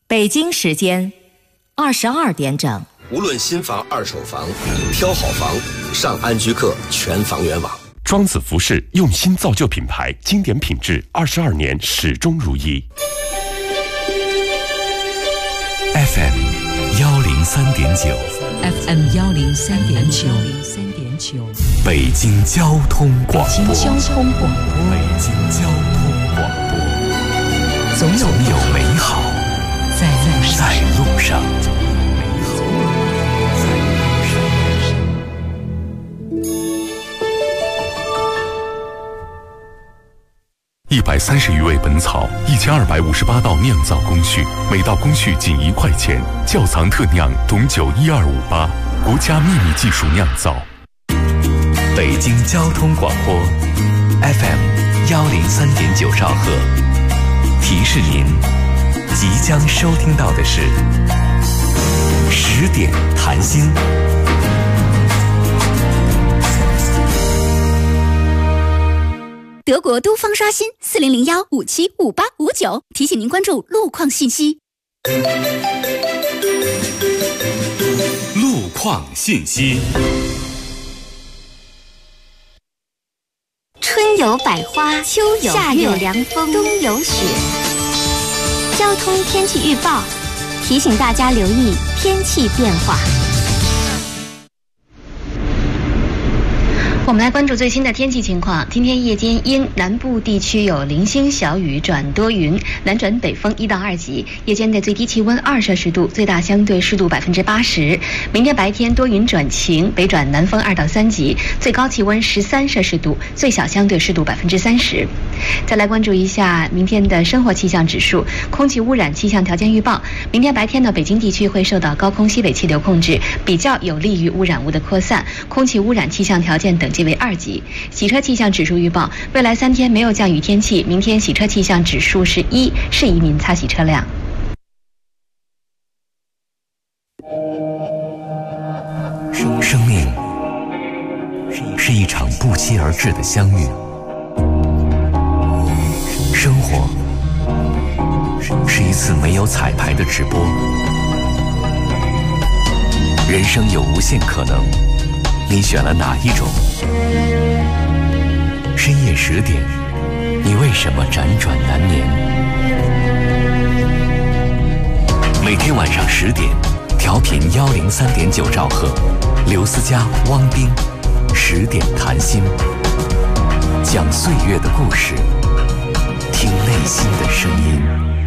北京时间22点整。 无论新房、二手房，挑好房，上安居客全房源网。 庄子服饰用心造就品牌，经典品质，22年始终如一。 FM 103.9 FM 103.9 北京交通广播。 北京交通广播。 北京交通广播。总有美好在路上。130余味本草，1258道酿造工序，每道工序仅1块钱。窖藏特酿董酒1258，国家秘密技术酿造。北京交通广播 FM 103.9兆赫，提示您，即将收听到的是10点谈心。 德国都方刷新4001575859，提醒您关注路况信息。 路况信息。 春有百花，秋有夏有凉风，冬有雪。交通天气预报提醒大家留意天气变化。 我们来关注最新的天气情况。今天夜间因南部地区有零星小雨转多云，南转北风1到2级，夜间的最低气温2摄氏度，最大相对湿度80%。明天白天多云转晴，北转南风2到3级，最高气温13摄氏度，最小相对湿度30%。再来关注一下明天的生活气象指数。空气污染气象条件预报，明天白天呢，北京地区会受到高空西北气流控制，比较有利于污染物的扩散，空气污染气象条件等级为2级。洗车气象指数预报，未来3天没有降雨天气，明天洗车气象指数是1，适宜您擦洗车辆。 生命是一场不期而至的相遇，生活是一次没有彩排的直播，人生有无限可能，你选了哪一种？深夜10点，你为什么辗转难眠？每天晚上10点，调频103.9兆赫，刘思佳、汪冰10点谈心，讲岁月的故事，听内心的声音。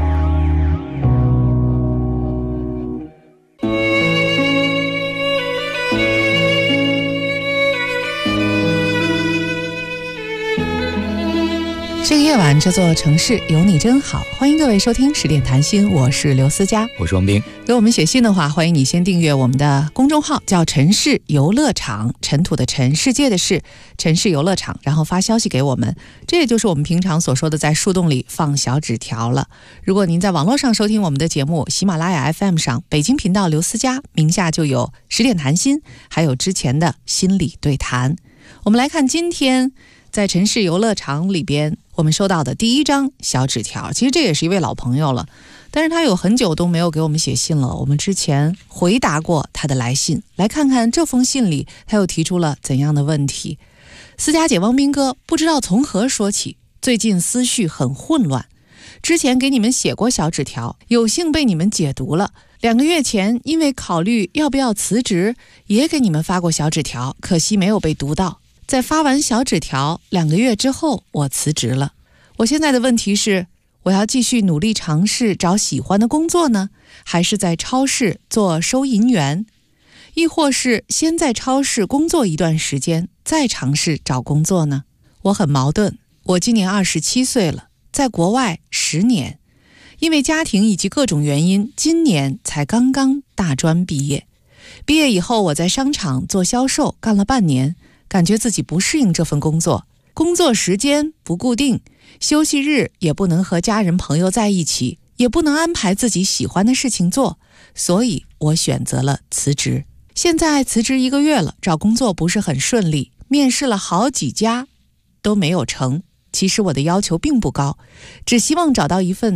这个夜晚，这座城市有你真好。欢迎各位收听10点谈心，我是刘思佳， 我是王斌。 给我们写信的话，欢迎你先订阅我们的公众号，叫城市游乐场，尘土的尘，世界的世，城市游乐场，然后发消息给我们。这也就是我们平常所说的在树洞里放小纸条了。如果您在网络上收听我们的节目，喜马拉雅 FM 上北京频道刘思佳名下就有10点谈心，还有之前的心理对谈。我们来看今天在城市游乐场里边我们收到的第一张小纸条，其实这也是一位老朋友了，但是他有很久都没有给我们写信了。我们之前回答过他的来信，来看看这封信里他又提出了怎样的问题。思佳姐、汪斌哥，不知道从何说起，最近思绪很混乱。之前给你们写过小纸条，有幸被你们解读了。2个月前因为考虑要不要辞职，也给你们发过小纸条，可惜没有被读到。在发完小纸条2个月之后，我辞职了。我现在的问题是，我要继续努力尝试找喜欢的工作呢，还是在超市做收银员，亦或是先在超市工作一段时间，再尝试找工作呢？我很矛盾。我今年27岁了，在国外10年，因为家庭以及各种原因，今年才刚刚大专毕业。毕业以后，我在商场做销售，干了半年，感觉自己不适应这份工作，工作时间不固定，休息日也不能和家人朋友在一起，也不能安排自己喜欢的事情做，所以我选择了辞职。现在辞职1个月了，找工作不是很顺利，面试了好几家都没有成。其实我的要求并不高，只希望找到一份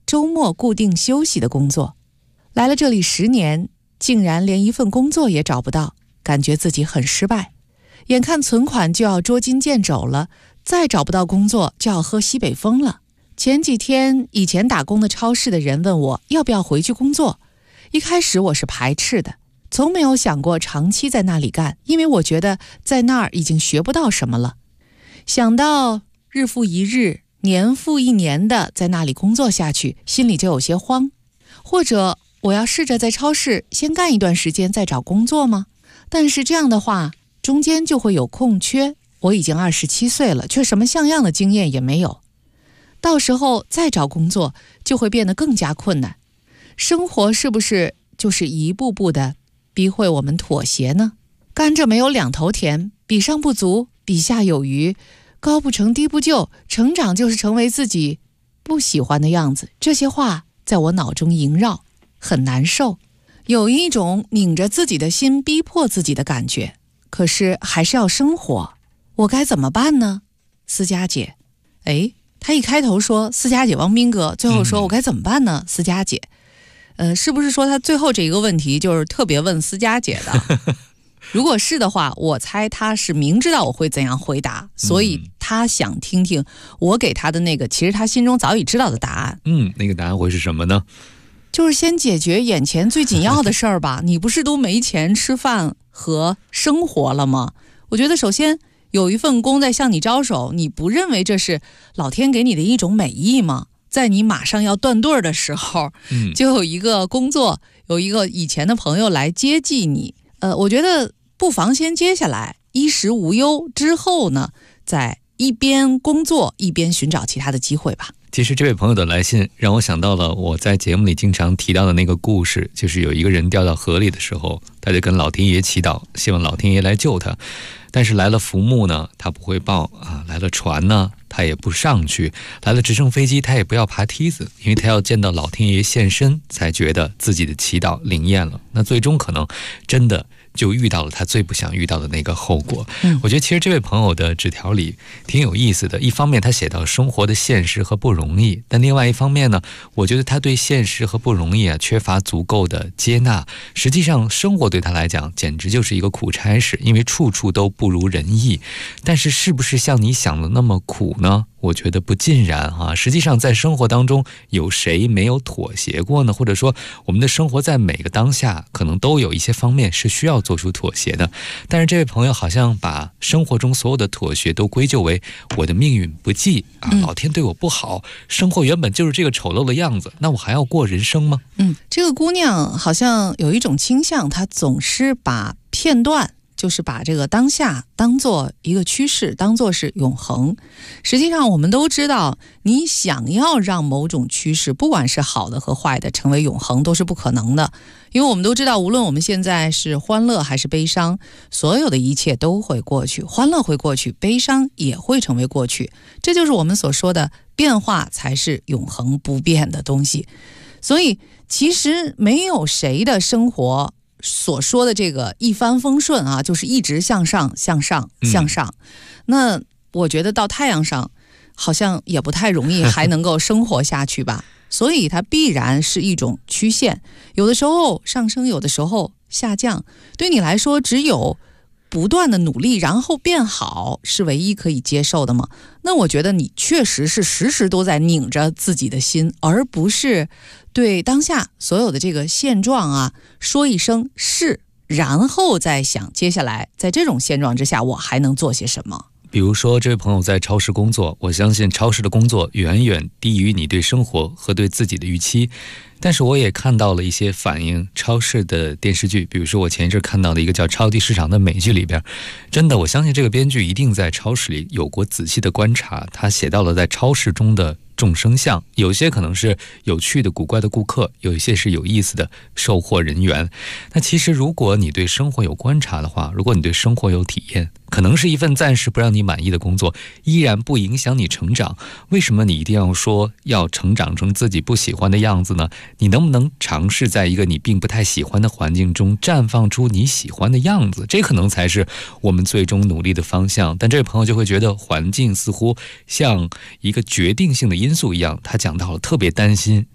周末固定休息的工作。来了这里10年，竟然连一份工作也找不到，感觉自己很失败。眼看存款就要捉襟见肘了，再找不到工作就要喝西北风了。前几天以前打工的超市的人问我要不要回去工作，一开始我是排斥的，从没有想过长期在那里干，因为我觉得在那儿已经学不到什么了。想到日复一日、年复一年的在那里工作下去，心里就有些慌。或者我要试着在超市先干一段时间再找工作吗？但是这样的话中间就会有空缺，我已经27岁了，却什么像样的经验也没有，到时候再找工作就会变得更加困难。生活是不是就是一步步的逼会我们妥协呢？甘蔗没有两头甜，比上不足，比下有余，高不成低不就，成长就是成为自己不喜欢的样子。这些话在我脑中萦绕，很难受，有一种拧着自己的心逼迫自己的感觉。可是还是要生活，我该怎么办呢？思佳姐，他一开头说思佳姐汪斌哥，最后说我该怎么办呢？思佳姐，是不是说他最后这一个问题就是特别问思佳姐的？如果是的话，我猜他是明知道我会怎样回答，所以他想听听我给他的那个其实他心中早已知道的答案。 那个答案会是什么呢？ 就是先解决眼前最紧要的事儿吧。你不是都没钱吃饭和生活了吗？我觉得首先有一份工在向你招手，你不认为这是老天给你的一种美意吗？在你马上要断队的时候，就有一个工作，有一个以前的朋友来接济你。我觉得不妨先接下来，衣食无忧之后呢，再一边工作一边寻找其他的机会吧。 其实这位朋友的来信让我想到了我在节目里经常提到的那个故事，就是有一个人掉到河里的时候，他就跟老天爷祈祷，希望老天爷来救他。但是来了浮木呢，他不会抱来了船呢，他也不上去，来了直升飞机，他也不要爬梯子，因为他要见到老天爷现身，才觉得自己的祈祷灵验了。那最终可能真的就遇到了他最不想遇到的那个后果。我觉得其实这位朋友的纸条里挺有意思的，一方面他写到生活的现实和不容易，但另外一方面呢，我觉得他对现实和不容易缺乏足够的接纳。实际上生活对他来讲简直就是一个苦差事，因为处处都不如人意。但是是不是像你想的那么苦呢？我觉得不尽然实际上在生活当中有谁没有妥协过呢？或者说我们的生活在每个当下可能都有一些方面是需要做出妥协的。但是这位朋友好像把生活中所有的妥协都归咎为我的命运不济老天对我不好，生活原本就是这个丑陋的样子，那我还要过人生吗？ 这个姑娘好像有一种倾向，她总是把片段，就是把这个当下当做一个趋势，当做是永恒。实际上我们都知道，你想要让某种趋势，不管是好的和坏的，成为永恒都是不可能的。因为我们都知道，无论我们现在是欢乐还是悲伤，所有的一切都会过去，欢乐会过去，悲伤也会成为过去。这就是我们所说的变化才是永恒不变的东西。所以其实没有谁的生活所说的这个一帆风顺就是一直向上向上向上。那我觉得到太阳上好像也不太容易还能够生活下去吧。所以它必然是一种曲线，有的时候上升，有的时候下降。对你来说，只有不断的努力然后变好是唯一可以接受的吗？那我觉得你确实是时时都在拧着自己的心，而不是对当下所有的这个现状说一声是，然后再想接下来在这种现状之下我还能做些什么。 比如说这位朋友在超市工作，我相信超市的工作远远低于你对生活和对自己的预期。但是我也看到了一些反映超市的电视剧，比如说我前一阵看到的一个叫《超级市场》的美剧里边，真的我相信这个编剧一定在超市里有过仔细的观察，他写到了在超市中的众生相，有些可能是有趣的古怪的顾客，有一些是有意思的售货人员。那其实如果你对生活有观察的话，如果你对生活有体验，可能是一份暂时不让你满意的工作，依然不影响你成长。为什么你一定要说要成长成自己不喜欢的样子呢？你能不能尝试在一个你并不太喜欢的环境中绽放出你喜欢的样子？这可能才是我们最终努力的方向。但这位朋友就会觉得环境似乎像一个决定性的因素一样，他讲到了特别担心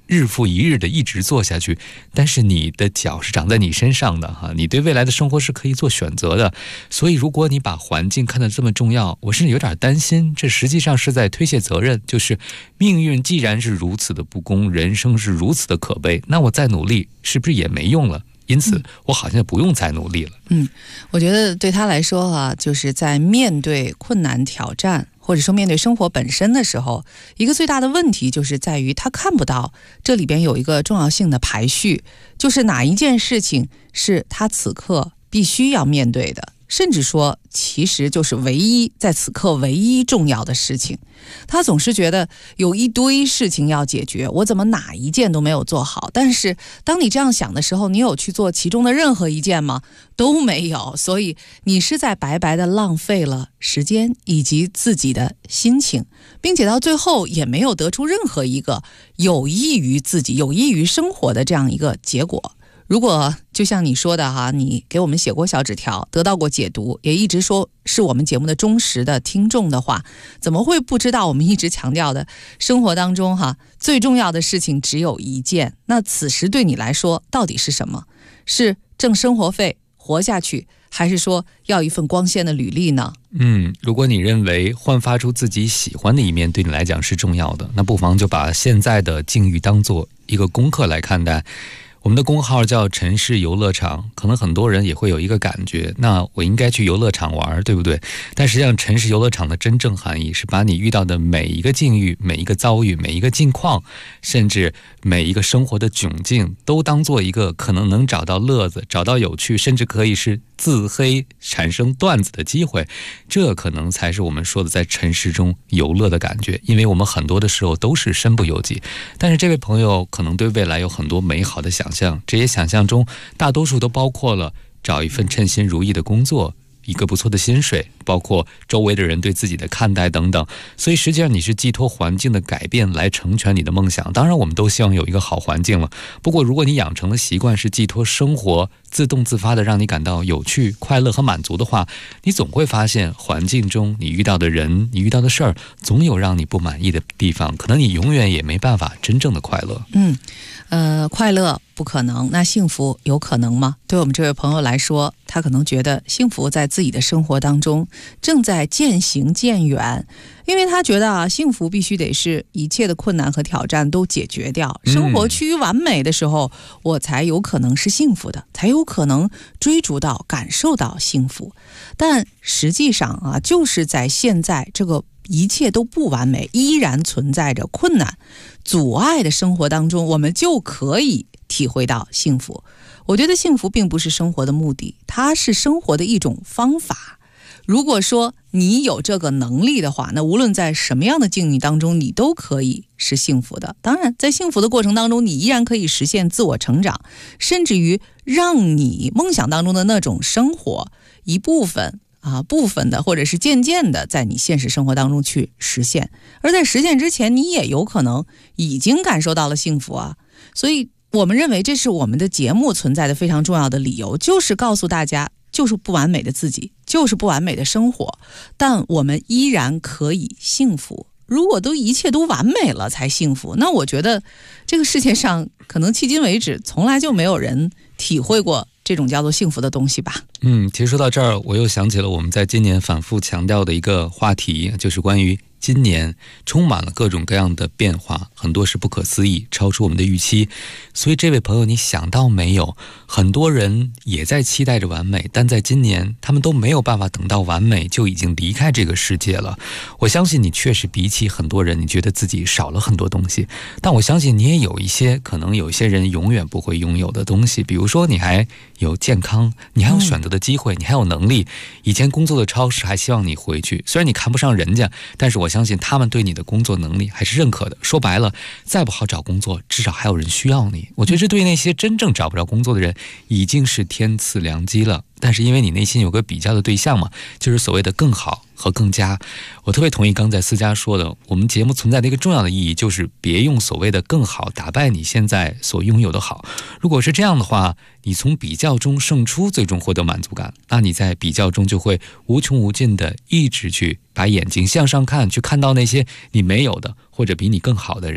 日复一日的一直做下去，但是你的脚是长在你身上的哈，你对未来的生活是可以做选择的。所以如果你把环境看得这么重要，我甚至有点担心，这实际上是在推卸责任，就是命运既然是如此的不公，人生是如此的可悲，那我再努力是不是也没用了？因此我好像不用再努力了。 我觉得对他来说啊，就是在面对困难挑战或者说面对生活本身的时候，一个最大的问题就是在于他看不到这里边有一个重要性的排序，就是哪一件事情是他此刻必须要面对的，甚至说其实就是唯一在此刻唯一重要的事情。他总是觉得有一堆事情要解决，我怎么哪一件都没有做好？但是当你这样想的时候，你有去做其中的任何一件吗？都没有。所以你是在白白的浪费了时间以及自己的心情，并且到最后也没有得出任何一个有益于自己有益于生活的这样一个结果。如果就像你说的哈，你给我们写过小纸条，得到过解读，也一直说是我们节目的忠实的听众的话，怎么会不知道我们一直强调的生活当中哈最重要的事情只有一件？那此时对你来说到底是什么？是挣生活费活下去，还是说要一份光鲜的履历呢？ 如果你认为焕发出自己喜欢的一面对你来讲是重要的，那不妨就把现在的境遇当做一个功课来看待。我们的公号叫城市游乐场，可能很多人也会有一个感觉，那我应该去游乐场玩，对不对？但实际上城市游乐场的真正含义是把你遇到的每一个境遇、每一个遭遇、每一个境况，甚至每一个生活的窘境，都当做一个可能能找到乐子、找到有趣，甚至可以是自黑产生段子的机会。这可能才是我们说的在城市中游乐的感觉，因为我们很多的时候都是身不由己。但是这位朋友可能对未来有很多美好的想象，这些想象中大多数都包括了找一份称心如意的工作，一个不错的薪水，包括周围的人对自己的看待等等。所以实际上你是寄托环境的改变来成全你的梦想。当然我们都希望有一个好环境了，不过如果你养成了习惯是寄托生活自动自发的让你感到有趣、快乐和满足的话，你总会发现环境中你遇到的人、你遇到的事儿总有让你不满意的地方，可能你永远也没办法真正的快乐。 快乐不可能，那幸福有可能吗？对我们这位朋友来说，他可能觉得幸福在自己的生活当中正在渐行渐远，因为他觉得幸福必须得是一切的困难和挑战都解决掉，生活趋于完美的时候，我才有可能是幸福的，才有可能追逐到感受到幸福。但实际上就是在现在这个一切都不完美，依然存在着困难阻碍的生活当中，我们就可以体会到幸福。我觉得幸福并不是生活的目的，它是生活的一种方法。如果说你有这个能力的话，那无论在什么样的境遇当中，你都可以是幸福的。当然在幸福的过程当中，你依然可以实现自我成长，甚至于让你梦想当中的那种生活一部分的或者是渐渐的在你现实生活当中去实现。而在实现之前，你也有可能已经感受到了幸福啊。所以我们认为这是我们的节目存在的非常重要的理由，就是告诉大家，就是不完美的自己，就是不完美的生活，但我们依然可以幸福。如果一切都完美了才幸福，那我觉得这个世界上可能迄今为止从来就没有人体会过这种叫做幸福的东西吧。 其实说到这儿，我又想起了我们在今年反复强调的一个话题，就是关于今年充满了各种各样的变化，很多是不可思议，超出我们的预期。所以这位朋友，你想到没有，很多人也在期待着完美，但在今年他们都没有办法等到完美就已经离开这个世界了。我相信你确实比起很多人，你觉得自己少了很多东西，但我相信你也有一些可能有些人永远不会拥有的东西。比如说你还有健康，你还有选择的机会，你还有能力。以前工作的超市还希望你回去，虽然你看不上人家，但是我相信他们对你的工作能力还是认可的。说白了，再不好找工作，至少还有人需要你。我觉得这对那些真正找不着工作的人已经是天赐良机了。但是因为你内心有个比较的对象嘛，就是所谓的更好和更加。我特别同意刚才思佳说的，我们节目存在的一个重要的意义，就是别用所谓的更好打败你现在所拥有的好。如果是这样的话，你从比较中胜出，最终获得满足感，那你在比较中就会无穷无尽的一直去把眼睛向上看，去看到那些你没有的或者比你更好的人。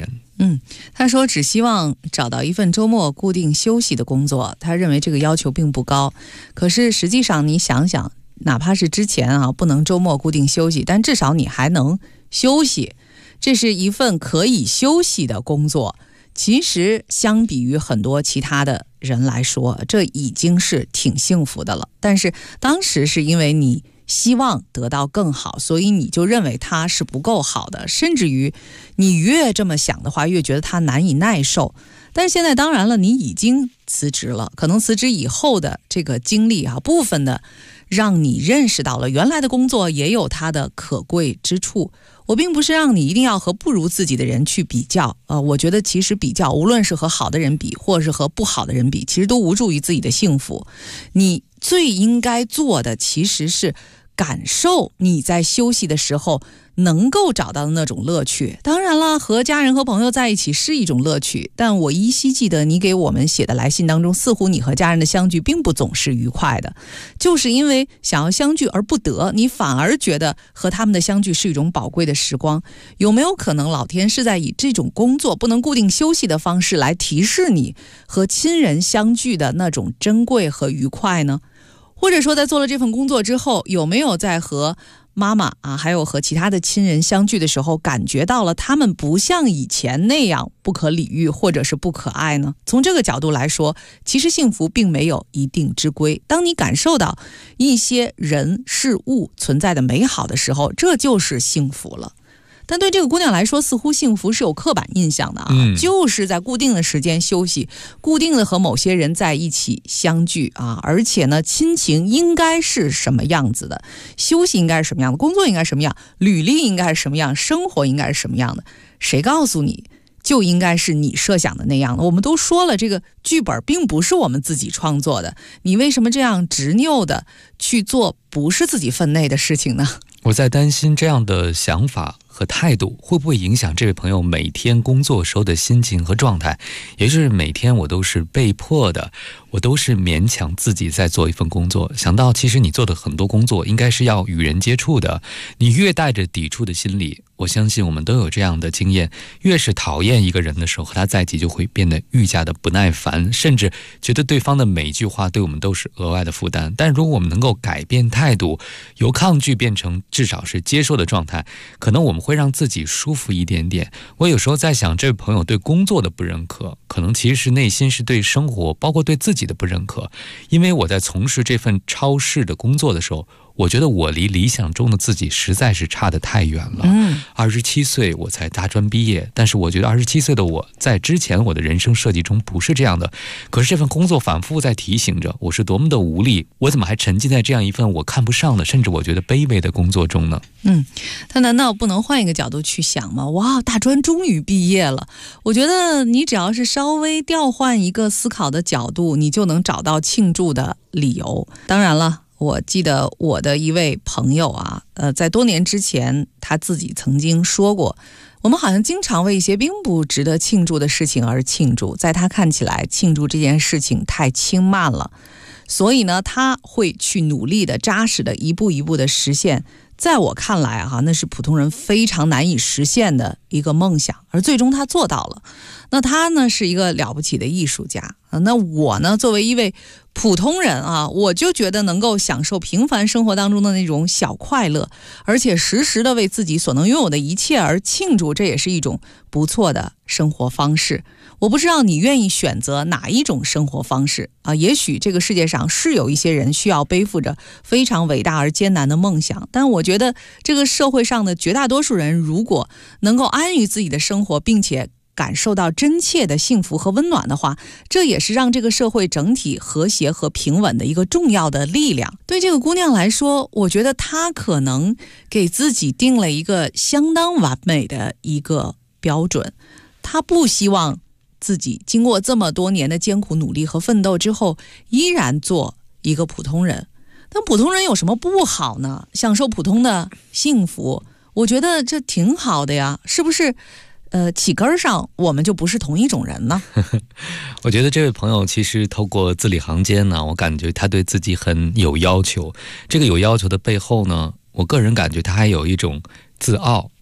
他说只希望找到一份周末固定休息的工作，他认为这个要求并不高。可是实际上你想想，哪怕是之前不能周末固定休息，但至少你还能休息，这是一份可以休息的工作。其实相比于很多其他的人来说，这已经是挺幸福的了。但是当时是因为你希望得到更好，所以你就认为它是不够好的，甚至于你越这么想的话，越觉得它难以耐受。但是现在当然了，你已经辞职了，可能辞职以后的这个经历部分的让你认识到了原来的工作也有它的可贵之处。我并不是让你一定要和不如自己的人去比较，我觉得其实比较无论是和好的人比，或是和不好的人比，其实都无助于自己的幸福。你最应该做的其实是感受你在休息的时候能够找到的那种乐趣。当然了，和家人和朋友在一起是一种乐趣，但我依稀记得你给我们写的来信当中，似乎你和家人的相聚并不总是愉快的，就是因为想要相聚而不得，你反而觉得和他们的相聚是一种宝贵的时光。有没有可能老天是在以这种工作不能固定休息的方式来提示你和亲人相聚的那种珍贵和愉快呢？或者说在做了这份工作之后，有没有在和妈妈还有和其他的亲人相聚的时候，感觉到了他们不像以前那样不可理喻或者是不可爱呢？从这个角度来说，其实幸福并没有一定之规。当你感受到一些人事物存在的美好的时候，这就是幸福了。但对这个姑娘来说，似乎幸福是有刻板印象的就是在固定的时间休息，固定的和某些人在一起相聚而且呢，亲情应该是什么样子的，休息应该是什么样的，工作应该是什么样，履历应该是什么样，生活应该是什么样的，谁告诉你就应该是你设想的那样的？我们都说了，这个剧本并不是我们自己创作的，你为什么这样执拗的去做不是自己分内的事情呢？ 我在担心这样的想法和态度会不会影响这位朋友每天工作时候的心情和状态，也就是每天我都是被迫的，我都是勉强自己在做一份工作。想到其实你做的很多工作应该是要与人接触的，你越带着抵触的心理，我相信我们都有这样的经验，越是讨厌一个人的时候，和他在一起就会变得愈加的不耐烦，甚至觉得对方的每一句话对我们都是额外的负担。但如果我们能够改变态度，由抗拒变成至少是接受的状态，可能我们会让自己舒服一点点。我有时候在想，这位朋友对工作的不认可，可能其实是内心是对生活包括对自己的不认可。因为我在从事这份超市的工作的时候，我觉得我离理想中的自己实在是差得太远了。27岁我才大专毕业，但是我觉得27岁的我在之前我的人生设计中不是这样的。可是这份工作反复在提醒着我是多么的无力，我怎么还沉浸在这样一份我看不上的，甚至我觉得卑微的工作中呢？ 他难道不能换一个角度去想吗？哇，大专终于毕业了。我觉得你只要是稍微调换一个思考的角度，你就能找到庆祝的理由。当然了，我记得我的一位朋友在多年之前他自己曾经说过，我们好像经常为一些并不值得庆祝的事情而庆祝，在他看起来庆祝这件事情太轻慢了，所以呢他会去努力的扎实的一步一步的实现在我看来那是普通人非常难以实现的一个梦想，而最终他做到了。那他呢是一个了不起的艺术家，那我呢作为一位普通人我就觉得能够享受平凡生活当中的那种小快乐，而且时时的为自己所能拥有的一切而庆祝，这也是一种不错的生活方式。我不知道你愿意选择哪一种生活方式也许这个世界上是有一些人需要背负着非常伟大而艰难的梦想，但我觉得这个社会上的绝大多数人如果能够安于自己的生活，并且感受到真切的幸福和温暖的话，这也是让这个社会整体和谐和平稳的一个重要的力量。对这个姑娘来说，我觉得她可能给自己定了一个相当完美的一个标准，她不希望自己经过这么多年的艰苦努力和奋斗之后依然做一个普通人。但普通人有什么不好呢？享受普通的幸福，我觉得这挺好的呀，是不是？起根上我们就不是同一种人呢？ 我觉得这位朋友其实透过字里行间呢，我感觉他对自己很有要求。这个有要求的背后呢，我个人感觉他还有一种自傲，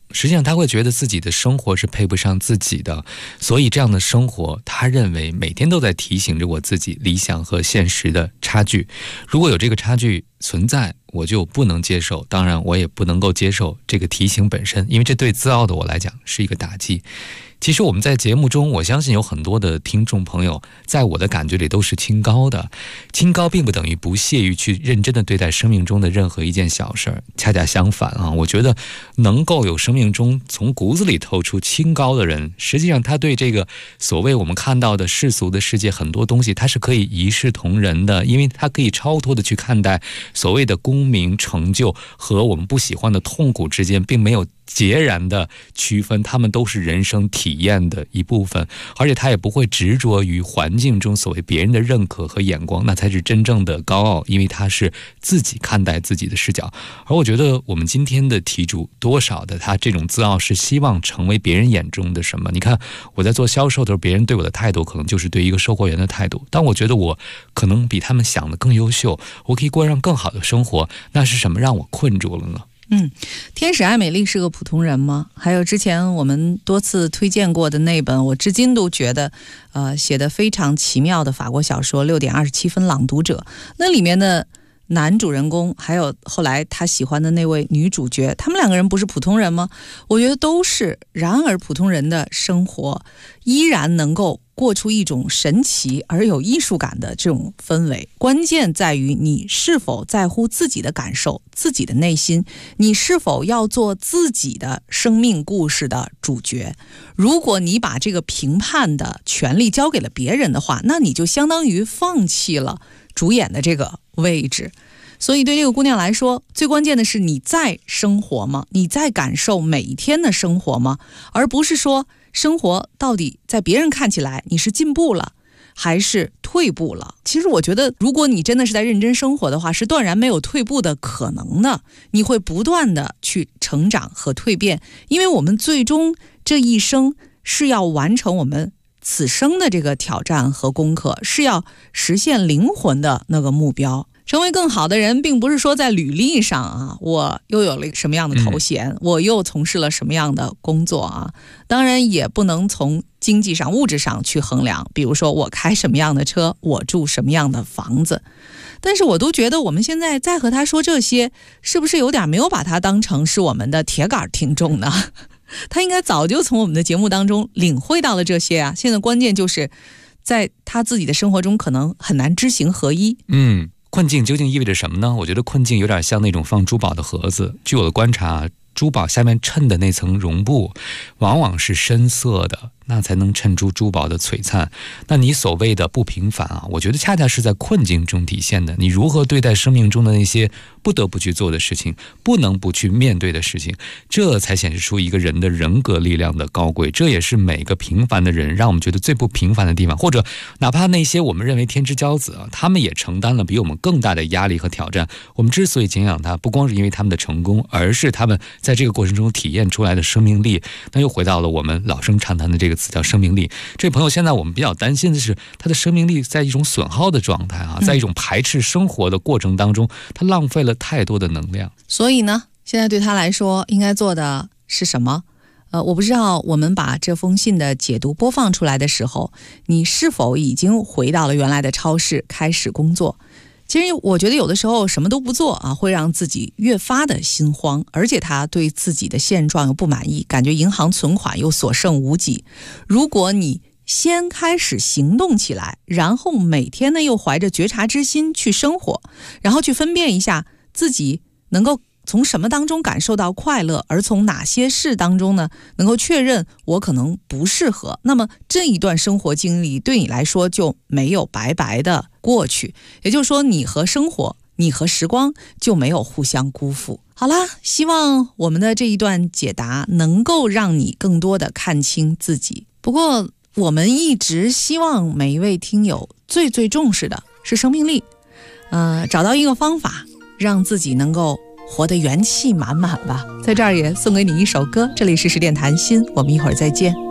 实际上他会觉得自己的生活是配不上自己的，所以这样的生活他认为每天都在提醒着我自己理想和现实的差距。如果有这个差距存在，我就不能接受，当然我也不能够接受这个提醒本身，因为这对自傲的我来讲是一个打击。其实我们在节目中，我相信有很多的听众朋友在我的感觉里都是清高的，清高并不等于不屑于去认真的对待生命中的任何一件小事儿，恰恰相反啊，我觉得能够有生命中从骨子里透出清高的人，实际上他对这个所谓我们看到的世俗的世界很多东西他是可以一视同仁的，因为他可以超脱的去看待所谓的功名成就和我们不喜欢的痛苦之间并没有截然的区分，他们都是人生体验的一部分，而且他也不会执着于环境中所谓别人的认可和眼光，那才是真正的高傲，因为他是自己看待自己的视角。而我觉得我们今天的题主多少的他这种自傲是希望成为别人眼中的什么。你看我在做销售的时候，别人对我的态度可能就是对一个售货员的态度，但我觉得我可能比他们想的更优秀，我可以过上更好的生活，那是什么让我困住了呢？ 天使爱美丽是个普通人吗？还有之前我们多次推荐过的那本我至今都觉得写得非常奇妙的法国小说6点27分朗读者，那里面的男主人公还有后来他喜欢的那位女主角，他们两个人不是普通人吗？我觉得都是，然而普通人的生活依然能够过出一种神奇而有艺术感的这种氛围。关键在于你是否在乎自己的感受，自己的内心，你是否要做自己的生命故事的主角。如果你把这个评判的权利交给了别人的话，那你就相当于放弃了主演的这个位置。所以对这个姑娘来说，最关键的是你在生活吗？你在感受每一天的生活吗？而不是说生活到底在别人看起来你是进步了还是退步了。其实我觉得如果你真的是在认真生活的话，是断然没有退步的可能的，你会不断的去成长和蜕变，因为我们最终这一生是要完成我们此生的这个挑战和功课，是要实现灵魂的那个目标。成为更好的人并不是说在履历上啊，我又有了什么样的头衔，我又从事了什么样的工作啊，当然也不能从经济上物质上去衡量，比如说我开什么样的车，我住什么样的房子。但是我都觉得我们现在再和他说这些，是不是有点没有把他当成是我们的铁杆听众呢？他应该早就从我们的节目当中领会到了这些啊，现在关键就是在他自己的生活中可能很难知行合一。 困境究竟意味着什么呢？我觉得困境有点像那种放珠宝的盒子，据我的观察，珠宝下面衬的那层绒布往往是深色的，那才能衬出珠宝的璀璨。那你所谓的不平凡啊，我觉得恰恰是在困境中体现的。你如何对待生命中的那些不得不去做的事情，不能不去面对的事情，这才显示出一个人的人格力量的高贵。这也是每个平凡的人让我们觉得最不平凡的地方。或者哪怕那些我们认为天之骄子啊，他们也承担了比我们更大的压力和挑战。我们之所以敬仰他，不光是因为他们的成功，而是他们在这个过程中体验出来的生命力。那又回到了我们老生常谈的这个词叫生命力。这位朋友现在我们比较担心的是他的生命力在一种损耗的状态啊，在一种排斥生活的过程当中，他浪费了太多的能量。 所以呢，现在对他来说应该做的是什么？我不知道我们把这封信的解读播放出来的时候，你是否已经回到了原来的超市开始工作。其实我觉得有的时候什么都不做啊，会让自己越发的心慌，而且他对自己的现状又不满意，感觉银行存款又所剩无几。如果你先开始行动起来，然后每天呢又怀着觉察之心去生活，然后去分辨一下自己能够从什么当中感受到快乐，而从哪些事当中呢能够确认我可能不适合，那么这一段生活经历对你来说就没有白白的过去，也就是说你和生活，你和时光就没有互相辜负。好啦，希望我们的这一段解答能够让你更多的看清自己。不过我们一直希望每一位听友最重视的是生命力，找到一个方法让自己能够活得元气满满吧。在这儿也送给你一首歌，这里是10点谈心，我们一会儿再见。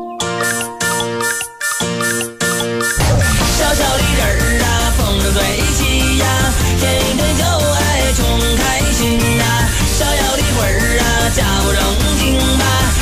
小小的人啊，风筝对齐呀，天一天就爱穷开心啊，逍遥的魂儿啊，假不正经吧，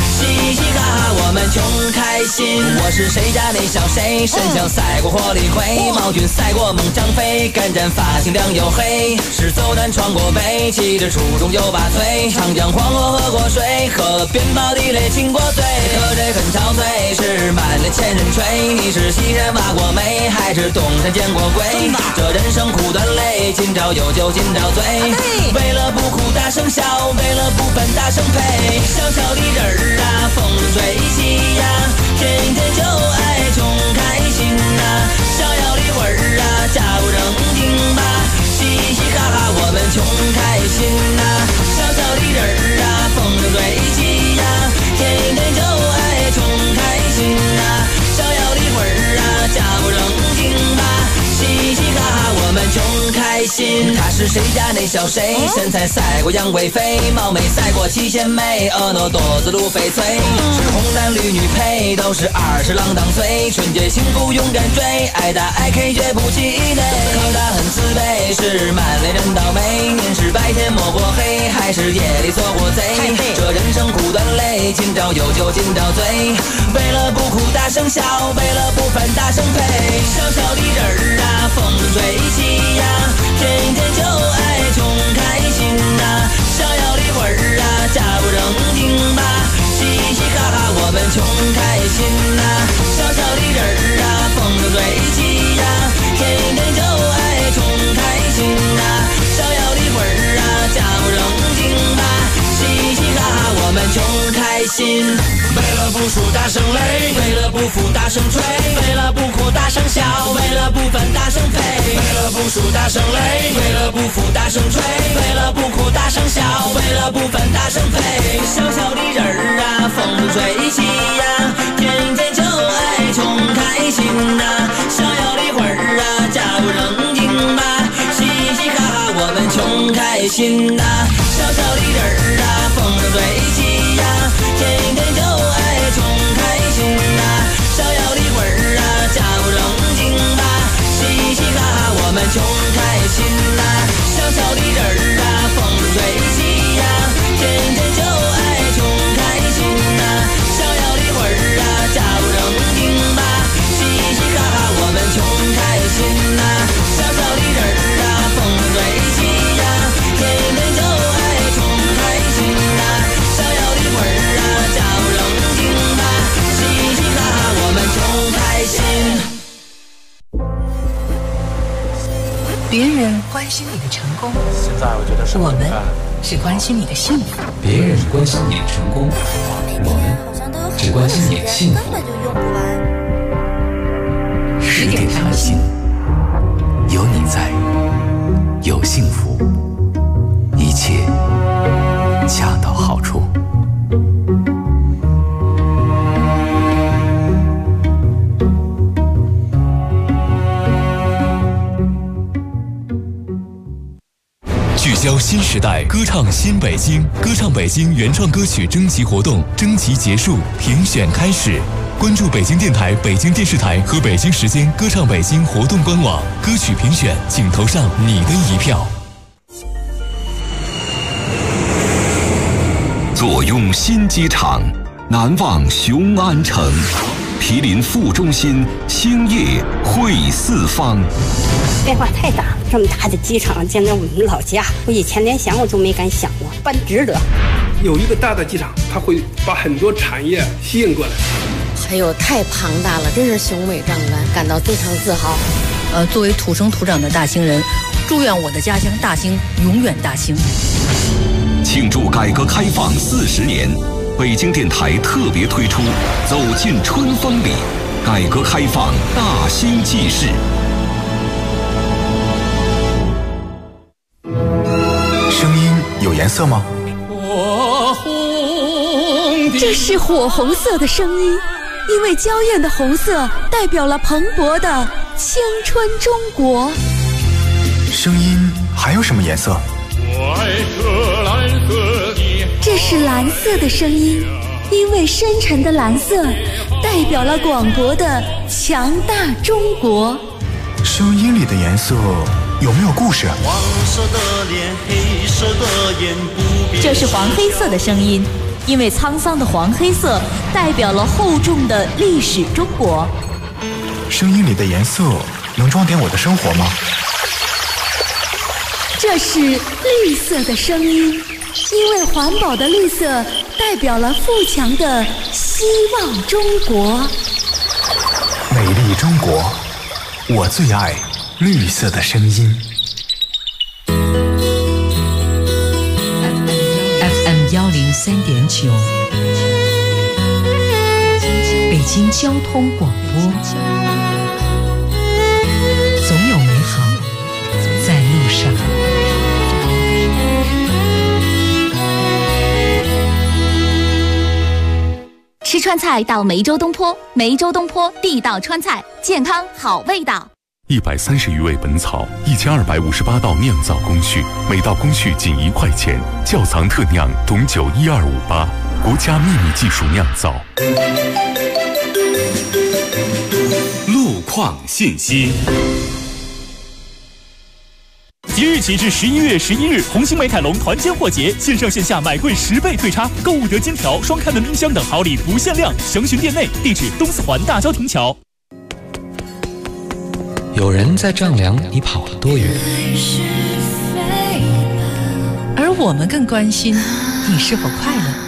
是谁家那小谁？身强赛过火力魁，毛俊赛过猛张飞，干战发型亮又黑，是走南闯过北，骑着初中又把嘴，长江黄河喝过水，河边抱地雷亲过嘴，喝醉很憔悴，是满脸千人吹。你是西山挖过煤，还是东山见过鬼？这人生苦短累，今朝有酒今朝醉，为了不哭大声笑，为了不烦大声呸。小小的人儿啊，风中吹起呀，天天就爱穷开心呐。逍遥的魂儿啊，假不正经吧，嘻嘻哈哈我们穷开心呐。小小的人儿啊，风中吹起呀，天天就爱穷开心呐。逍遥的魂儿啊，假不正经吧，嘻嘻哈哈我们穷开心。他是谁家那小谁？身材赛过杨贵妃，貌美赛过七仙妹，婀娜多姿如翡翠，是红男绿女配，都是20郎当岁。纯洁幸福勇敢追，爱打爱 K 绝不气馁。可他很自卑，是满脸人倒霉。您是白天摸过黑，还是夜里做过贼？这人生苦短累，今朝有酒今朝醉，为了不哭大声笑，为了不烦大声呸。小小的人儿啊，风中吹起呀，天天就爱穷开心呐。逍遥的魂儿啊，假不正经吧，嘻嘻哈哈我们穷开心呐。小小的人儿啊，风中吹起呀，天天就爱穷开心呐。逍遥的魂儿啊，假不正经吧，嘻嘻哈哈我们穷开心。为了不输大声擂，为了不服大声吹，为了不哭大声笑，为了不烦大声呸。为了不输大声擂，为了不服大声吹，为了不哭大声笑，为了不烦大声呸。小小的人儿啊，风中吹起呀，天天就爱穷开心呐。逍遥的魂儿啊，假不正经吧，嘻嘻哈哈我们穷开心呐。小小的人儿啊，风中吹起呀，天天就爱穷开心呐。逍遥的魂儿啊，假不正经吧，嘻嘻哈哈我们穷开心呐。小小的人儿啊，风中吹起呀，天天就爱穷开心呐。逍遥的魂儿啊，假不正经吧，嘻嘻哈哈我们穷开心呐。小小的人儿啊，风中吹起呀，天天就爱穷开心呐。逍遥的魂儿啊，假不正经吧，嘻嘻哈哈我们穷开心。 别人关心你的成功， 现在我觉得我们只关心你的幸福。 别人关心你的成功，我们只关心你的幸福。 10点上心， 有你在，有幸福，一切恰到好处。 聚焦新时代，歌唱新北京，歌唱北京原创歌曲征集活动征集结束，评选开始。关注北京电台、北京电视台和北京时间歌唱北京活动官网，歌曲评选，请投上你的一票。 坐拥新机场，难忘雄安城。毗邻副中心，星夜会四方。 变化太大了，这么大的机场，见到我们老家，我以前连想我都没敢想过，办值得。 有一个大的机场，它会把很多产业吸引过来。 哎呦，太庞大了，真是雄伟壮观，感到非常自豪。 作为土生土长的大兴人，祝愿我的家乡大兴永远大兴。 庆祝改革开放40年，北京电台特别推出《走进春风里》，改革开放大兴纪事。 声音有颜色吗？ 这是火红色的声音，因为娇艳的红色代表了蓬勃的青春中国。 声音还有什么颜色？ 这是蓝色的声音，因为深沉的蓝色代表了广博的强大中国。 声音里的颜色有没有故事？ 黄色的脸，黑色的眼，不变。 这是黄黑色的声音， 因为沧桑的黄黑色代表了厚重的历史中国。 声音里的颜色能装点我的生活吗？ 这是绿色的声音，因为环保的绿色代表了富强的希望中国。 美丽中国，我最爱绿色的声音。 FM 103.9，北京交通广播，总有美好在路上。 吃川菜到梅州东坡，梅州东坡地道川菜，健康好味道。 130余味本草，1258道酿造工序，每道工序仅1块钱，窖藏特酿董酒12588，国家秘密技术酿造。 路况信息。 即日起至11月11日，红星美凯龙团坚货节，线上线下买贵10倍退差，购物得金条、双开门冰箱等好礼不限量，详询店内，地址东四环大郊亭桥。 有人在丈量你跑了多远， 而我们更关心你是否快乐。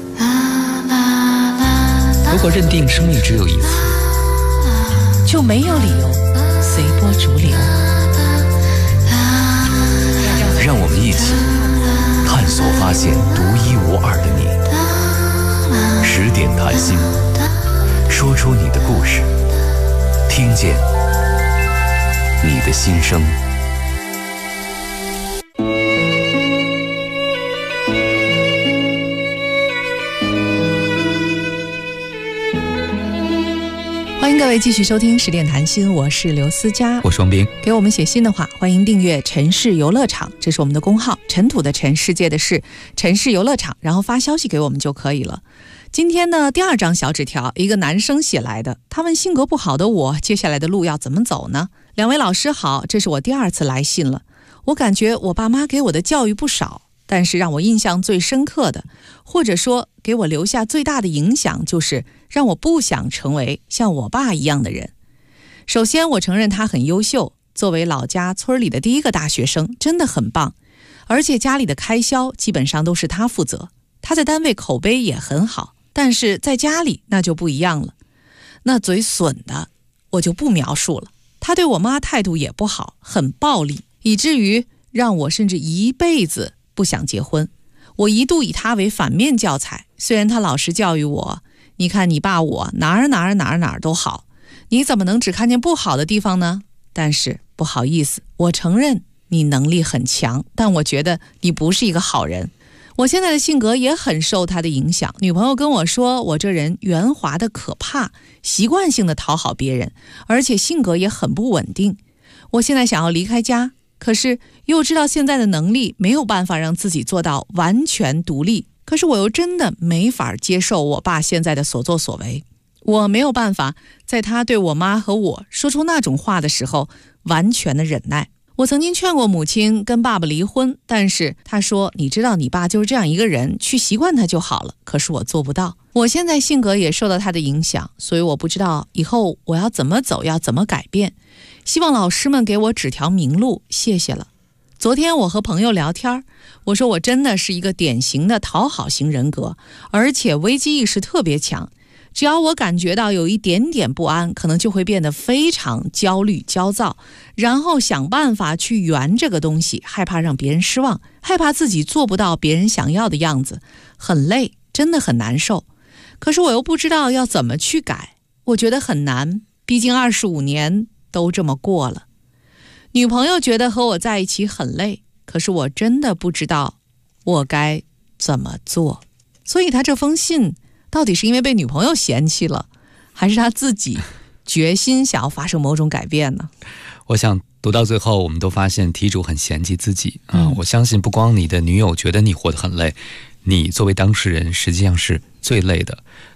如果认定生命只有一次， 就没有理由随波逐流。 让我们一起探索发现独一无二的你。10点谈心，说出你的故事，听见你的心声。 欢迎各位继续收听10点谈心，我是刘思佳， 我是王斌。 给我们写信的话，欢迎订阅城市游乐场，这是我们的公号，尘土的尘，世界的世，城市游乐场，然后发消息给我们就可以了。今天呢，第2张小纸条，一个男生写来的，他问性格不好的我，接下来的路要怎么走呢？两位老师好，这是我第2次来信了。我感觉我爸妈给我的教育不少，但是让我印象最深刻的，或者说给我留下最大的影响，就是让我不想成为像我爸一样的人。首先，我承认他很优秀，作为老家村里的第1个大学生，真的很棒，而且家里的开销基本上都是他负责。他在单位口碑也很好，但是在家里那就不一样了。那嘴损的我就不描述了，他对我妈态度也不好，很暴力，以至于让我甚至一辈子不想结婚。我一度以他为反面教材，虽然他老实教育我，你看你爸我哪儿都好，你怎么能只看见不好的地方呢？但是不好意思，我承认你能力很强，但我觉得你不是一个好人。我现在的性格也很受他的影响，女朋友跟我说我这人圆滑的可怕，习惯性的讨好别人，而且性格也很不稳定。我现在想要离开家，可是又知道现在的能力没有办法让自己做到完全独立，可是我又真的没法接受我爸现在的所作所为。我没有办法在他对我妈和我说出那种话的时候完全的忍耐。我曾经劝过母亲跟爸爸离婚，但是他说你知道你爸就是这样一个人，去习惯他就好了，可是我做不到。我现在性格也受到他的影响，所以我不知道以后我要怎么走，要怎么改变。希望老师们给我指条明路，谢谢了。昨天我和朋友聊天，我说我真的是一个典型的讨好型人格，而且危机意识特别强。只要我感觉到有一点点不安，可能就会变得非常焦虑焦躁，然后想办法去圆这个东西，害怕让别人失望，害怕自己做不到别人想要的样子，很累，真的很难受。可是我又不知道要怎么去改，我觉得很难，毕竟25年都这么过了。女朋友觉得和我在一起很累，可是我真的不知道我该怎么做。所以他这封信到底是因为被女朋友嫌弃了，还是他自己决心想要发生某种改变呢？ 我想读到最后，我们都发现题主很嫌弃自己啊！我相信不光你的女友觉得你活得很累，你作为当事人实际上是最累的。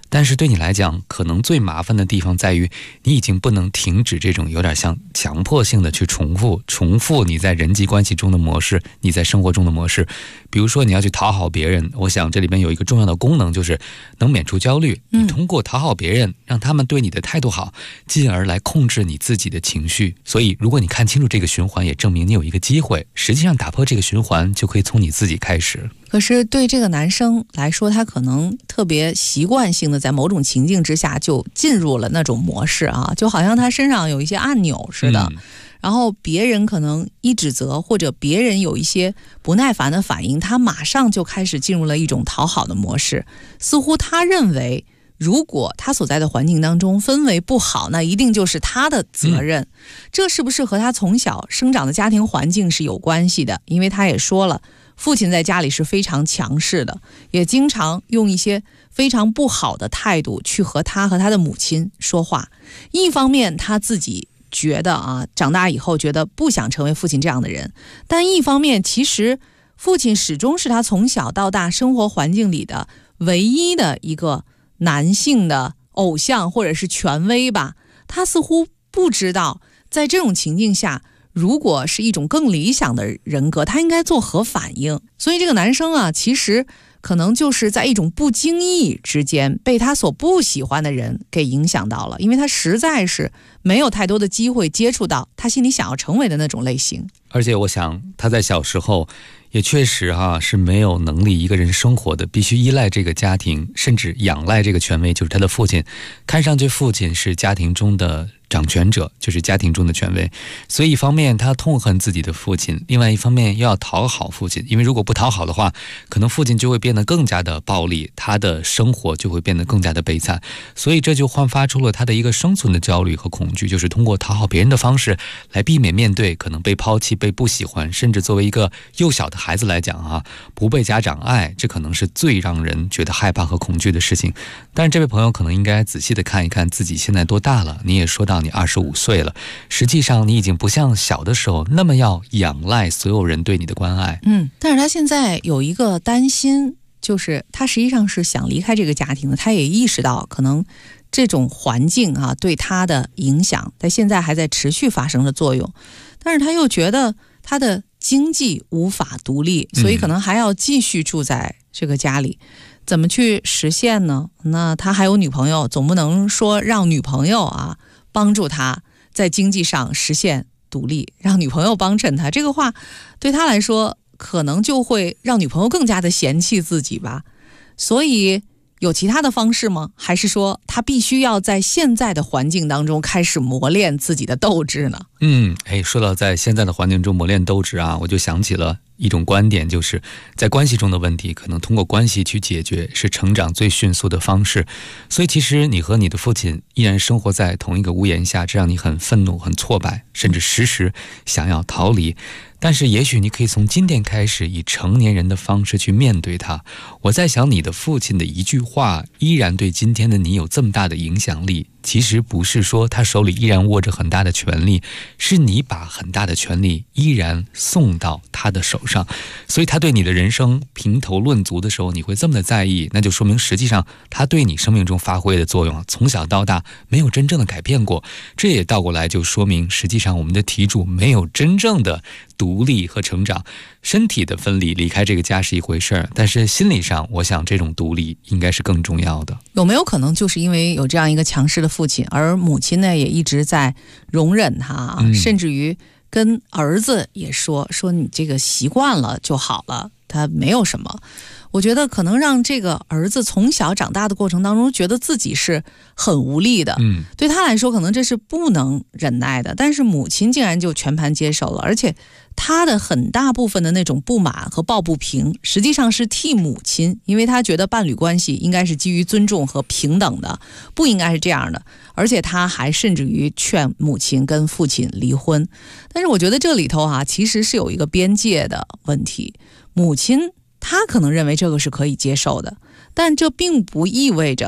但是对你来讲，可能最麻烦的地方在于，你已经不能停止这种有点像强迫性的去重复你在人际关系中的模式，你在生活中的模式。比如说你要去讨好别人，我想这里边有一个重要的功能，就是能免除焦虑。你通过讨好别人，让他们对你的态度好，进而来控制你自己的情绪。所以如果你看清楚这个循环，也证明你有一个机会，实际上打破这个循环就可以从你自己开始。 可是对这个男生来说，他可能特别习惯性的在某种情境之下就进入了那种模式啊，就好像他身上有一些按钮似的。然后别人可能一指责，或者别人有一些不耐烦的反应，他马上就开始进入了一种讨好的模式。似乎他认为，如果他所在的环境当中氛围不好，那一定就是他的责任。这是不是和他从小生长的家庭环境是有关系的？因为他也说了，父亲在家里是非常强势的，也经常用一些非常不好的态度去和他的母亲说话。一方面他自己觉得长大以后觉得不想成为父亲这样的人，但一方面其实父亲始终是他从小到大生活环境里的唯一的一个男性的偶像或者是权威吧。他似乎不知道在这种情境下，如果是一种更理想的人格，他应该作何反应。所以这个男生其实可能就是在一种不经意之间被他所不喜欢的人给影响到了，因为他实在是没有太多的机会接触到他心里想要成为的那种类型。 而且我想他在小时候也确实是没有能力一个人生活的，必须依赖这个家庭，甚至仰赖这个权威，就是他的父亲。看上去父亲是家庭中的掌权者，就是家庭中的权威，所以一方面他痛恨自己的父亲，另外一方面又要讨好父亲，因为如果不讨好的话，可能父亲就会变得更加的暴力，他的生活就会变得更加的悲惨。所以这就焕发出了他的一个生存的焦虑和恐惧，就是通过讨好别人的方式来避免面对可能被抛弃、被不喜欢，甚至作为一个幼小的孩子来讲不被家长爱，这可能是最让人觉得害怕和恐惧的事情。但是这位朋友可能应该仔细的看一看自己现在多大了，你也说到你25岁了，实际上你已经不像小的时候那么要仰赖所有人对你的关爱。 但是他现在有一个担心，就是他实际上是想离开这个家庭的，他也意识到可能这种环境对他的影响在现在还在持续发生的作用，但是他又觉得他的经济无法独立，所以可能还要继续住在这个家里。怎么去实现呢？那他还有女朋友，总不能说让女朋友帮助他在经济上实现独立，让女朋友帮衬他，这个话对他来说可能就会让女朋友更加的嫌弃自己吧。所以有其他的方式吗？还是说他必须要在现在的环境当中开始磨练自己的斗志呢？ 说到在现在的环境中磨练斗志我就想起了一种观点，就是在关系中的问题可能通过关系去解决是成长最迅速的方式。所以其实你和你的父亲依然生活在同一个屋檐下，这让你很愤怒、很挫败，甚至时时想要逃离。但是也许你可以从今天开始以成年人的方式去面对他。我在想，你的父亲的一句话依然对今天的你有这么大的影响力，其实不是说他手里依然握着很大的权力，是你把很大的权力依然送到他的手上。所以他对你的人生评头论足的时候，你会这么的在意，那就说明实际上他对你生命中发挥的作用从小到大没有真正的改变过。这也倒过来就说明实际上我们的题主没有真正的独立和成长。身体的分离离开这个家是一回事儿，但是心理上我想这种独立应该是更重要的。 有没有可能就是因为有这样一个强势的父亲，而母亲呢也一直在容忍他，甚至于跟儿子也说你这个习惯了就好了，他没有什么。我觉得可能让这个儿子从小长大的过程当中觉得自己是很无力的，对他来说可能这是不能忍耐的，但是母亲竟然就全盘接受了，而且他的很大部分的那种不满和抱不平实际上是替母亲，因为他觉得伴侣关系应该是基于尊重和平等的，不应该是这样的，而且他还甚至于劝母亲跟父亲离婚。但是我觉得这里头其实是有一个边界的问题，母亲她可能认为这个是可以接受的，但这并不意味着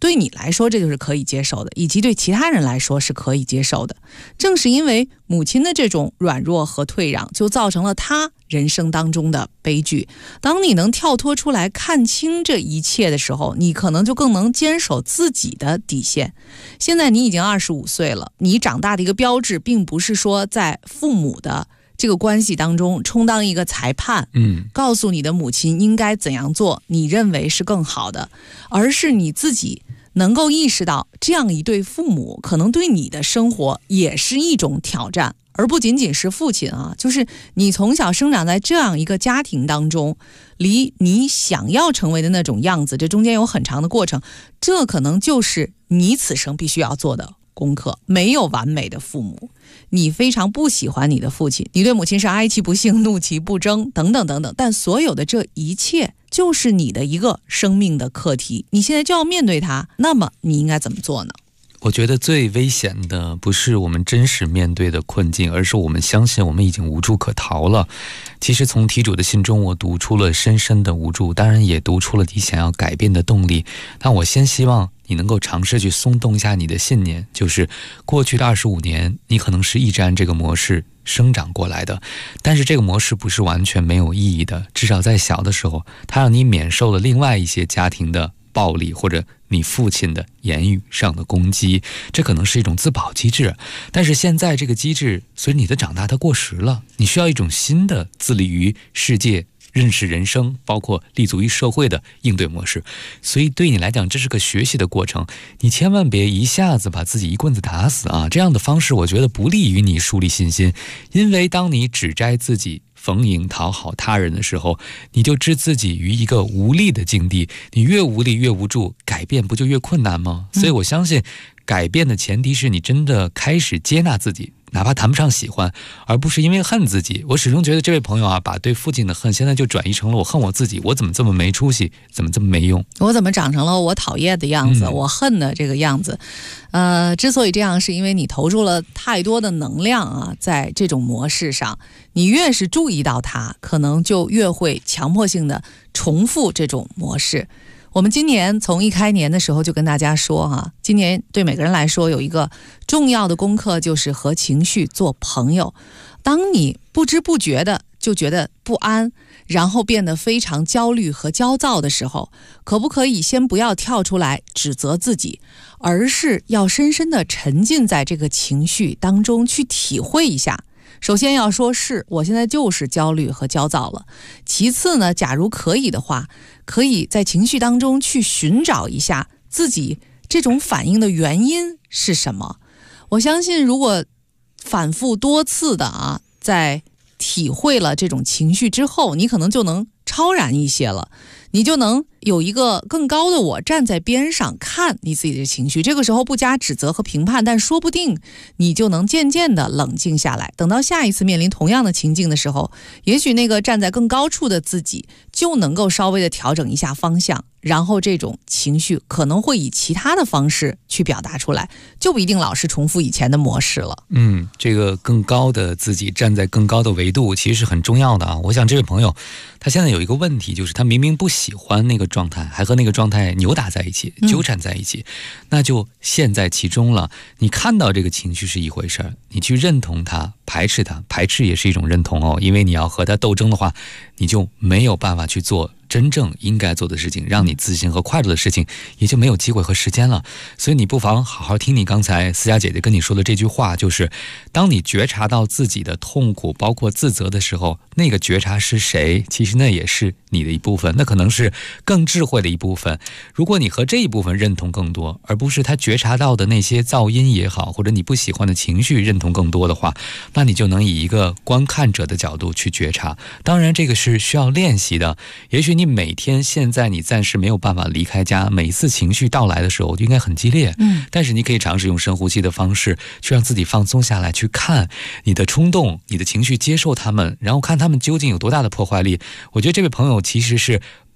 对你来说这就是可以接受的，以及对其他人来说是可以接受的。正是因为母亲的这种软弱和退让，就造成了她人生当中的悲剧。当你能跳脱出来看清这一切的时候，你可能就更能坚守自己的底线。现在你已经25岁了，你长大的一个标志并不是说在父母的这个关系当中充当一个裁判，告诉你的母亲应该怎样做，你认为是更好的，而是你自己能够意识到这样一对父母可能对你的生活也是一种挑战，而不仅仅是父亲啊，就是你从小生长在这样一个家庭当中，离你想要成为的那种样子，这中间有很长的过程，这可能就是你此生必须要做的功课。没有完美的父母，你非常不喜欢你的父亲，你对母亲是哀其不幸，怒其不争，等等等等，但所有的这一切就是你的一个生命的课题，你现在就要面对它，那么你应该怎么做呢？ 我觉得最危险的不是我们真实面对的困境，而是我们相信我们已经无处可逃了。其实从题主的信中，我读出了深深的无助，当然也读出了你想要改变的动力。但我先希望你能够尝试去松动一下你的信念，就是过去的25年，你可能是一直按这个模式生长过来的，但是这个模式不是完全没有意义的，至少在小的时候，它让你免受了另外一些家庭的暴力或者你父亲的言语上的攻击，这可能是一种自保机制。但是现在这个机制随着你的长大它过时了，你需要一种新的自立于世界、认识人生，包括立足于社会的应对模式。所以对你来讲这是个学习的过程，你千万别一下子把自己一棍子打死啊！这样的方式我觉得不利于你树立信心，因为当你只摘自己逢迎讨好他人的时候，你就置自己于一个无力的境地，你越无力越无助，改变不就越困难吗？所以我相信改变的前提是你真的开始接纳自己，哪怕谈不上喜欢，而不是因为恨自己。我始终觉得这位朋友啊，把对父亲的恨现在就转移成了我恨我自己，我怎么这么没出息，怎么这么没用， 我怎么长成了我讨厌的样子，我恨的这个样子。之所以这样，是因为你投入了太多的能量啊，在这种模式上，你越是注意到它，可能就越会强迫性的重复这种模式。我们今年从一开年的时候就跟大家说啊，今年对每个人来说有一个重要的功课，就是和情绪做朋友。当你不知不觉的就觉得不安，然后变得非常焦虑和焦躁的时候，可不可以先不要跳出来指责自己，而是要深深的沉浸在这个情绪当中去体会一下。首先要说是我现在就是焦虑和焦躁了，其次呢，假如可以的话，可以在情绪当中去寻找一下自己这种反应的原因是什么。我相信如果反复多次的在体会了这种情绪之后，你可能就能超然一些了，你就能有一个更高的我站在边上看你自己的情绪，这个时候不加指责和评判，但说不定你就能渐渐的冷静下来，等到下一次面临同样的情境的时候，也许那个站在更高处的自己就能够稍微的调整一下方向，然后这种情绪可能会以其他的方式去表达出来，就不一定老是重复以前的模式了。 这个更高的自己站在更高的维度其实是很重要的啊。我想这位朋友他现在有一个问题，就是他明明不喜欢那个状态，还和那个状态扭打在一起，纠缠在一起，那就陷在其中了。你看到这个情绪是一回事，你去认同它，排斥它，排斥也是一种认同哦，因为你要和它斗争的话，你就没有办法去做真正应该做的事情，让你自信和快乐的事情也就没有机会和时间了。所以你不妨好好听你刚才思佳姐姐跟你说的这句话，就是当你觉察到自己的痛苦包括自责的时候，那个觉察是谁，其实那也是你的一部分，那可能是更智慧的一部分。如果你和这一部分认同更多，而不是他觉察到的那些噪音也好，或者你不喜欢的情绪认同更多的话，那你就能以一个观看者的角度去觉察。当然这个是需要练习的，也许你每天现在你暂时没有办法离开家，每一次情绪到来的时候就应该很激烈，但是你可以尝试用深呼吸的方式去让自己放松下来，去看你的冲动，你的情绪，接受他们，然后看他们究竟有多大的破坏力。我觉得这位朋友其实是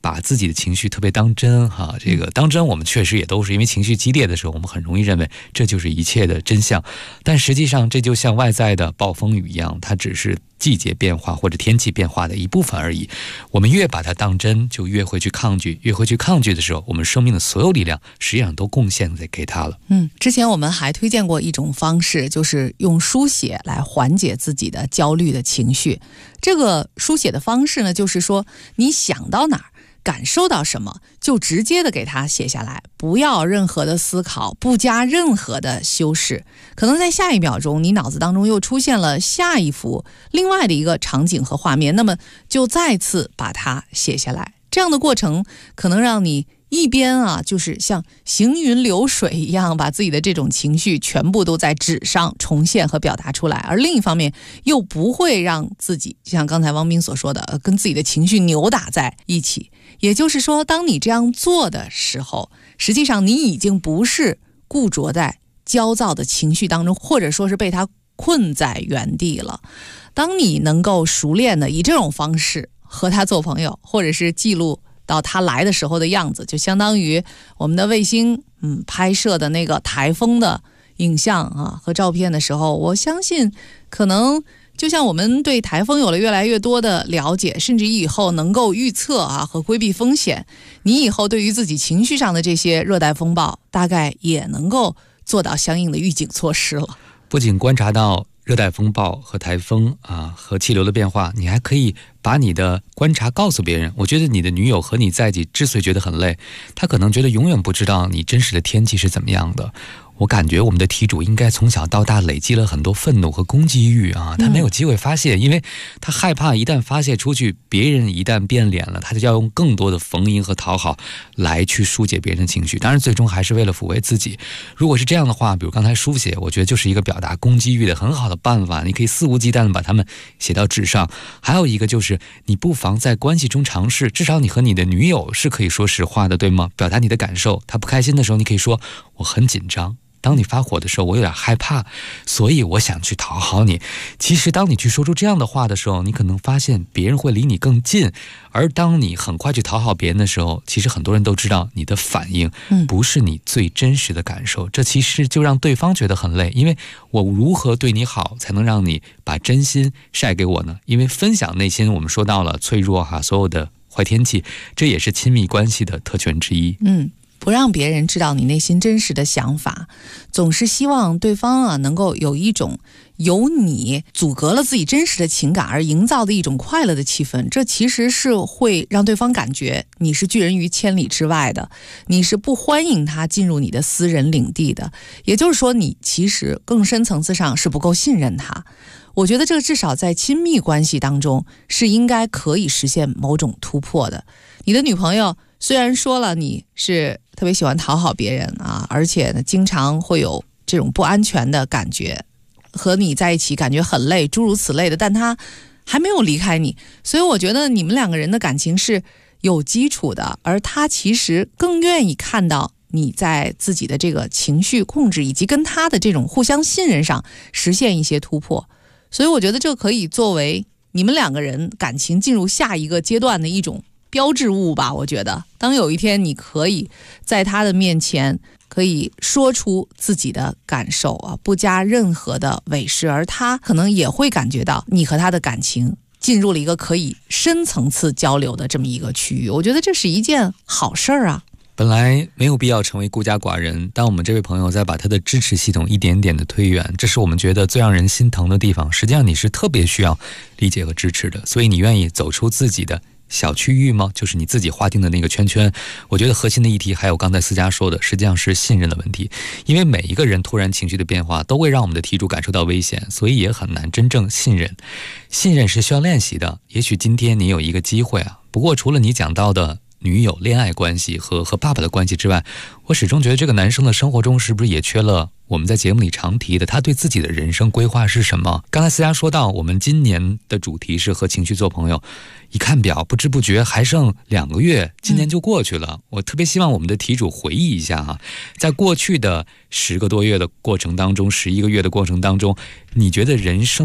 把自己的情绪特别当真哈，这个当真我们确实也都是，因为情绪激烈的时候，我们很容易认为这就是一切的真相，但实际上这就像外在的暴风雨一样，它只是季节变化或者天气变化的一部分而已。我们越把它当真，就越会去抗拒，越会去抗拒的时候，我们生命的所有力量实际上都贡献给它了。 之前我们还推荐过一种方式，就是用书写来缓解自己的焦虑的情绪。这个书写的方式呢，就是说你想到哪儿，感受到什么，就直接的给它写下来，不要任何的思考，不加任何的修饰。可能在下一秒钟，你脑子当中又出现了下一幅另外的一个场景和画面，那么就再次把它写下来。这样的过程可能让你一边就是像行云流水一样，把自己的这种情绪全部都在纸上重现和表达出来，而另一方面又不会让自己像刚才汪斌所说的跟自己的情绪扭打在一起。也就是说，当你这样做的时候，实际上你已经不是固着在焦躁的情绪当中，或者说是被它困在原地了。当你能够熟练的以这种方式和他做朋友，或者是记录到他来的时候的样子，就相当于我们的卫星拍摄的那个台风的影像和照片的时候，我相信可能就像我们对台风有了越来越多的了解，甚至以后能够预测和规避风险，你以后对于自己情绪上的这些热带风暴大概也能够做到相应的预警措施了。 不仅观察到热带风暴和台风和气流的变化，你还可以把你的观察告诉别人。我觉得你的女友和你在一起之所以觉得很累，她可能觉得永远不知道你真实的天气是怎么样的。我感觉我们的题主应该从小到大累积了很多愤怒和攻击欲他没有机会发泄，因为他害怕一旦发泄出去，别人一旦变脸了，他就要用更多的逢迎和讨好来去疏解别人的情绪，当然最终还是为了抚慰自己。如果是这样的话，比如刚才书写，我觉得就是一个表达攻击欲的很好的办法，你可以肆无忌惮的把它们写到纸上。还有一个就是你不妨在关系中尝试，至少你和你的女友是可以说实话的，对吗？表达你的感受，她不开心的时候你可以说我很紧张，当你发火的时候我有点害怕，所以我想去讨好你。其实当你去说出这样的话的时候，你可能发现别人会离你更近，而当你很快去讨好别人的时候，其实很多人都知道你的反应不是你最真实的感受，这其实就让对方觉得很累，因为我如何对你好才能让你把真心晒给我呢？因为分享内心，我们说到了脆弱所有的坏天气，这也是亲密关系的特权之一。 不让别人知道你内心真实的想法，总是希望对方能够有一种由你阻隔了自己真实的情感而营造的一种快乐的气氛，这其实是会让对方感觉你是拒人于千里之外的，你是不欢迎他进入你的私人领地的，也就是说你其实更深层次上是不够信任他。我觉得这个至少在亲密关系当中是应该可以实现某种突破的。你的女朋友虽然说了你是特别喜欢讨好别人而且呢经常会有这种不安全的感觉，和你在一起感觉很累，诸如此类的，但她还没有离开你，所以我觉得你们两个人的感情是有基础的，而她其实更愿意看到你在自己的这个情绪控制以及跟她的这种互相信任上实现一些突破。所以我觉得这可以作为你们两个人感情进入下一个阶段的一种标志物吧。我觉得当有一天你可以在他的面前可以说出自己的感受不加任何的伪饰，而他可能也会感觉到你和他的感情进入了一个可以深层次交流的这么一个区域。我觉得这是一件好事儿本来没有必要成为孤家寡人，但我们这位朋友在把他的支持系统一点点的推远，这是我们觉得最让人心疼的地方。实际上你是特别需要理解和支持的，所以你愿意走出自己的小区域吗？就是你自己划定的那个圈圈。我觉得核心的议题还有刚才思佳说的，实际上是信任的问题。因为每一个人突然情绪的变化都会让我们的题主感受到危险，所以也很难真正信任。信任是需要练习的，也许今天你有一个机会不过除了你讲到的女友恋爱关系和爸爸的关系之外，我始终觉得这个男生的生活中是不是也缺了我们在节目里常提的他对自己的人生规划是什么。刚才思佳说到我们今年的主题是和情绪做朋友，一看表不知不觉还剩2个月，今年就过去了。我特别希望我们的题主回忆一下在过去的10个多月的过程当中，11个月的过程当中，你觉得人生的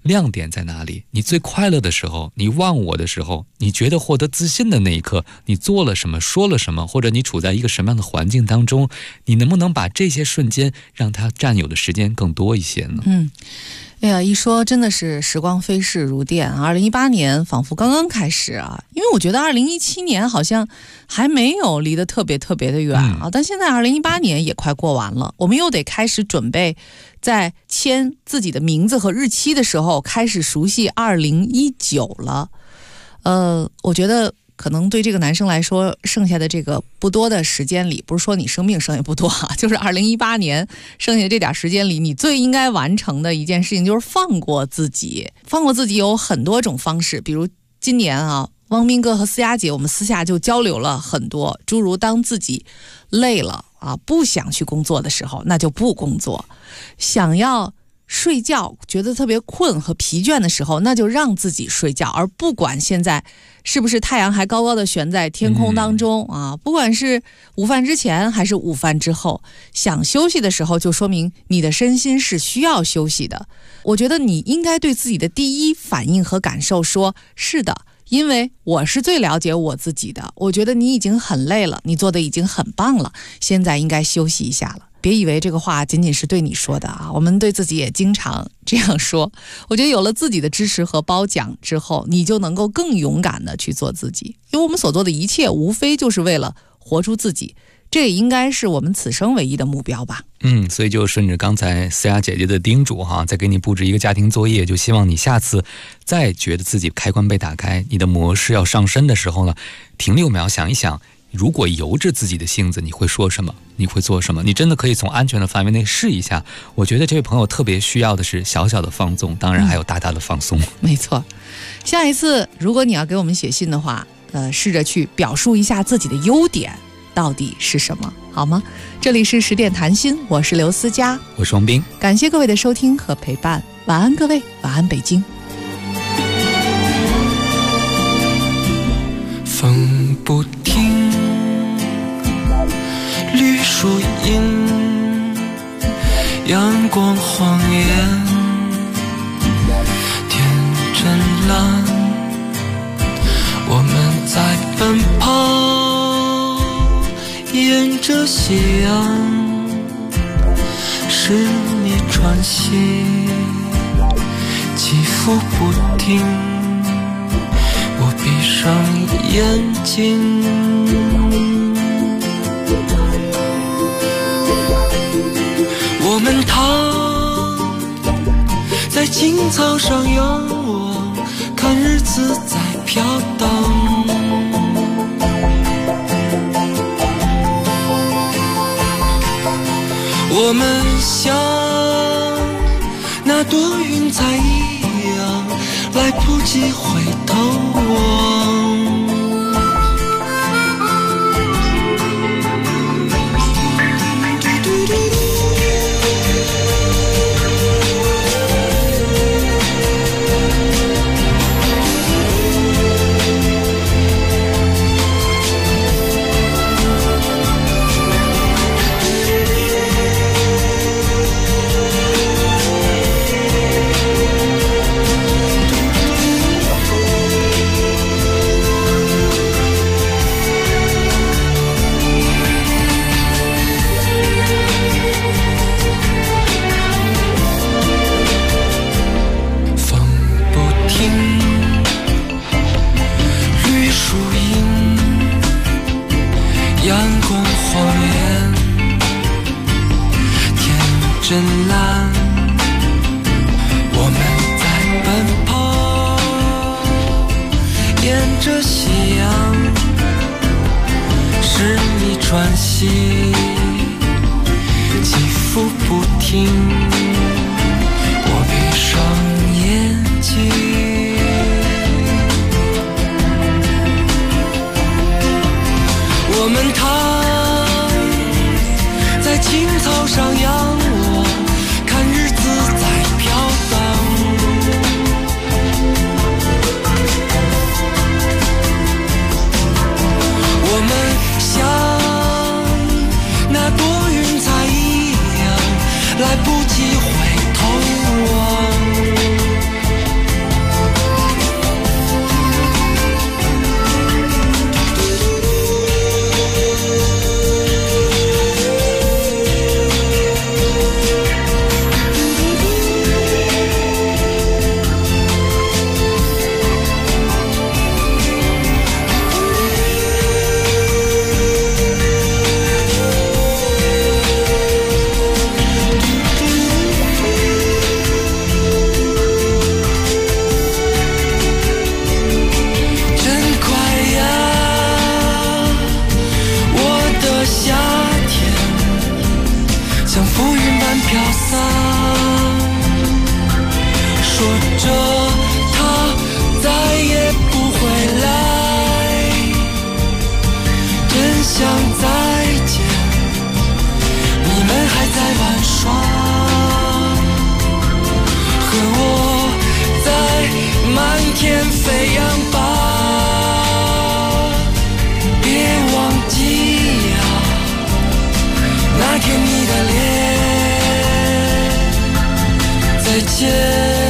亮点在哪里？你最快乐的时候，你忘我的时候，你觉得获得自信的那一刻，你做了什么，说了什么，或者你处在一个什么样的环境当中，你能不能把这些瞬间让它占有的时间更多一些呢？ 哎呀，一说真的是时光飞逝如电，2018年仿佛刚刚开始啊，因为我觉得2017年好像还没有离得特别的远啊，但现在2018年也快过完了，我们又得开始准备在签自己的名字和日期的时候开始熟悉2019了。我觉得可能对这个男生来说，剩下的这个不多的时间里，不是说你生命剩下不多啊，就是2018年剩下这点时间里，你最应该完成的一件事情就是放过自己。放过自己有很多种方式，比如今年啊，汪斌哥和思佳姐我们私下就交流了很多，诸如当自己累了啊，不想去工作的时候，那就不工作；想要睡觉，觉得特别困和疲倦的时候，那就让自己睡觉，而不管现在是不是太阳还高高的悬在天空当中啊，不管是午饭之前还是午饭之后，想休息的时候，就说明你的身心是需要休息的。我觉得你应该对自己的第一反应和感受说，是的，因为我是最了解我自己的，我觉得你已经很累了，你做的已经很棒了，现在应该休息一下了。别以为这个话仅仅是对你说的啊，我们对自己也经常这样说。我觉得有了自己的支持和褒奖之后，你就能够更勇敢的去做自己，因为我们所做的一切无非就是为了活出自己，这也应该是我们此生唯一的目标吧。 所以就顺着刚才思佳姐姐的叮嘱哈，再给你布置一个家庭作业，就希望你下次再觉得自己开关被打开，你的模式要上升的时候呢，停6秒想一想，如果由着自己的性子，你会说什么？你会做什么？你真的可以从安全的范围内试一下。我觉得这位朋友特别需要的是小小的放纵，当然还有大大的放松。 没错，下一次如果你要给我们写信的话，试着去表述一下自己的优点到底是什么，好吗？这里是10点谈心，我是刘思佳， 我是王斌， 感谢各位的收听和陪伴，晚安各位，晚安北京。 风不停，绿树荫，阳光晃眼，天真蓝，我们在奔跑，沿着夕阳，是你喘息，起伏不停，我闭上眼睛，我们躺在青草上仰望，看日子在飘荡，我们像那朵云彩一样，来不及回头望。阳光晃眼，天真蓝，我们在奔跑，沿着夕阳，是你喘息，起伏不停，我闭上眼睛。我们躺在青草上仰望，看日子在飘荡。我们像那朵云彩一样，来不及着他再也不回来，真想再见，你们还在玩耍，和我在满天飞扬吧，别忘记呀，那天你的脸，再见。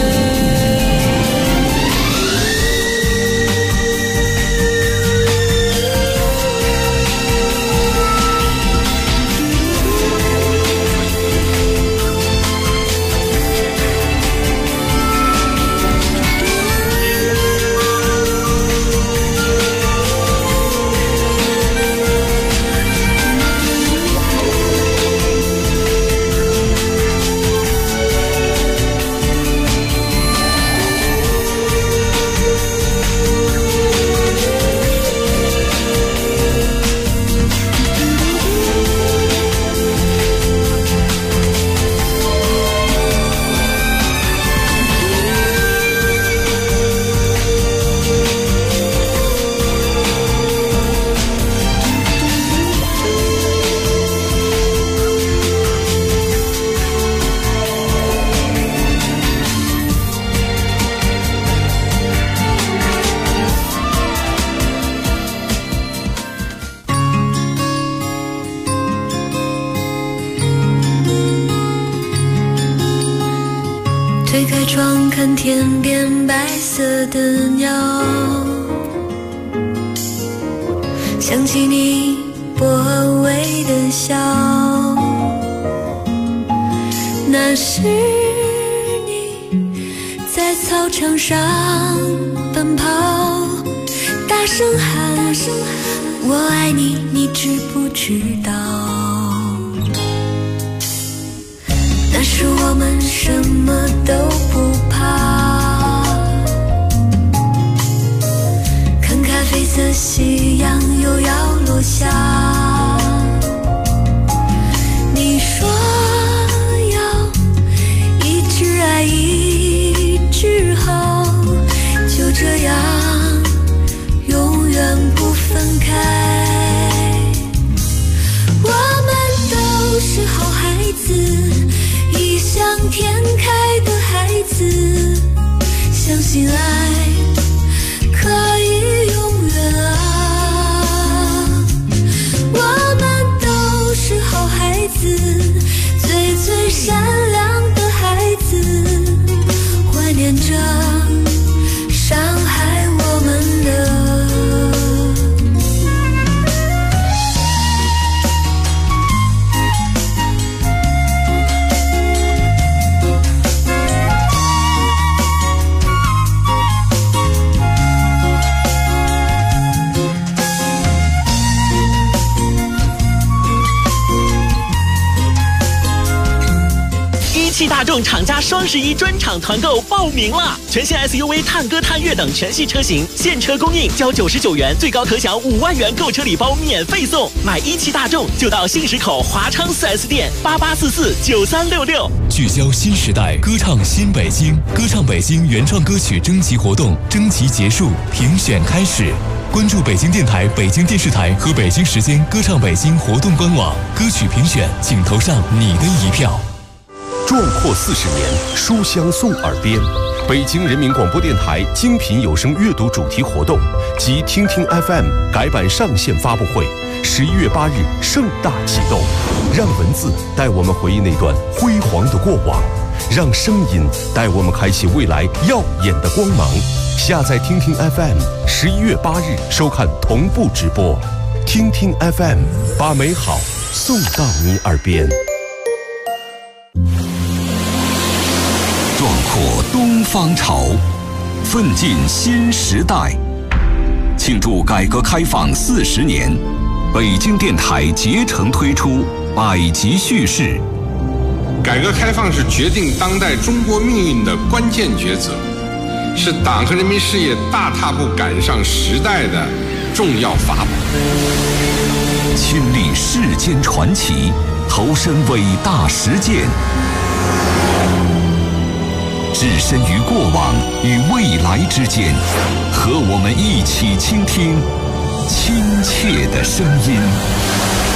推开窗看天边白色的鸟，想起你薄微的笑，那是你在操场上奔跑，大声喊我爱你，你知不知道？那时我们什么都不怕，看咖啡色夕阳又要落下，你说要一直爱一直好，就这样永远不分开。我们都是好孩子，异想天开的孩子，相信爱可以永远啊。我们都是好孩子，最最善良的孩子，怀念着伤害我们的大众厂家双11专场团购报名了！全新 SUV 探歌、探岳等全系车型现车供应，交99元，最高可享5万元购车礼包免费送。买17大众就到新石口华昌 4S 店88449366。 聚焦新时代，歌唱新北京，歌唱北京原创歌曲征集活动征集结束，评选开始。关注北京电台、北京电视台和北京时间歌唱北京活动官网，歌曲评选，请投上你的一票。 壮阔40年，书香送耳边。北京人民广播电台精品有声阅读主题活动及听听 FM 改版上线发布会，11月8日盛大启动。让文字带我们回忆那段辉煌的过往，让声音带我们开启未来耀眼的光芒。下载听听 FM，11月8日收看同步直播。听听 FM， 把美好送到你耳边。 壮阔东方潮，奋进新时代。庆祝改革开放40年，北京电台竭诚推出百集叙事。 改革开放是决定当代中国命运的关键抉择，是党和人民事业大踏步赶上时代的重要法宝。 亲历世间传奇，投身伟大实践。 置身于过往与未来之间，和我们一起倾听亲切的声音。